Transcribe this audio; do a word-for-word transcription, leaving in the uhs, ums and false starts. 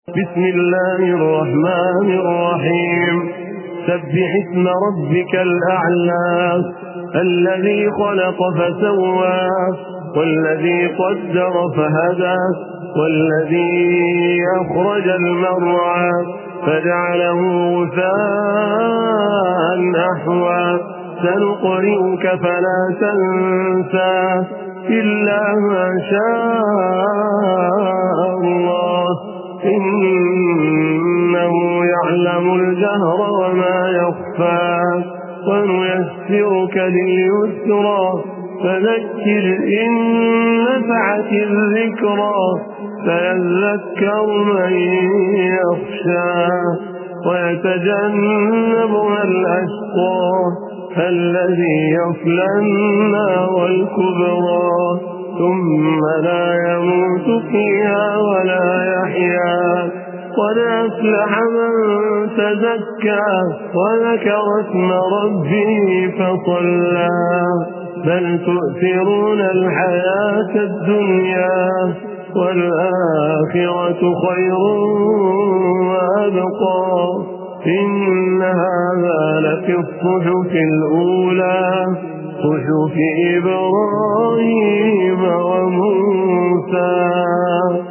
بسم الله الرحمن الرحيم. سبح اسم ربك الأعلى الذي خلق فسوى والذي قدر فهدى والذي أخرج المرعى فجعله غثاء أحوى. سنقرئك فلا تنسى إلا ما شاء الله إنه يعلم الجهر وما يخفى. ونيسرك لليسرى فذكر إن نفعت الذكرى سيذكر من يخشى ويتجنبها الأشقى الذي يصلى النار الكبرى ثم لا يموت فيها ولا يحيا. قد أفلح من تزكى وذكر اسم ربه فصلى. بل تؤثرون الحياة الدنيا والآخرة خير وأبقى. إن هذا لفي الصحف الأولى صحف إبراهيم وموسى.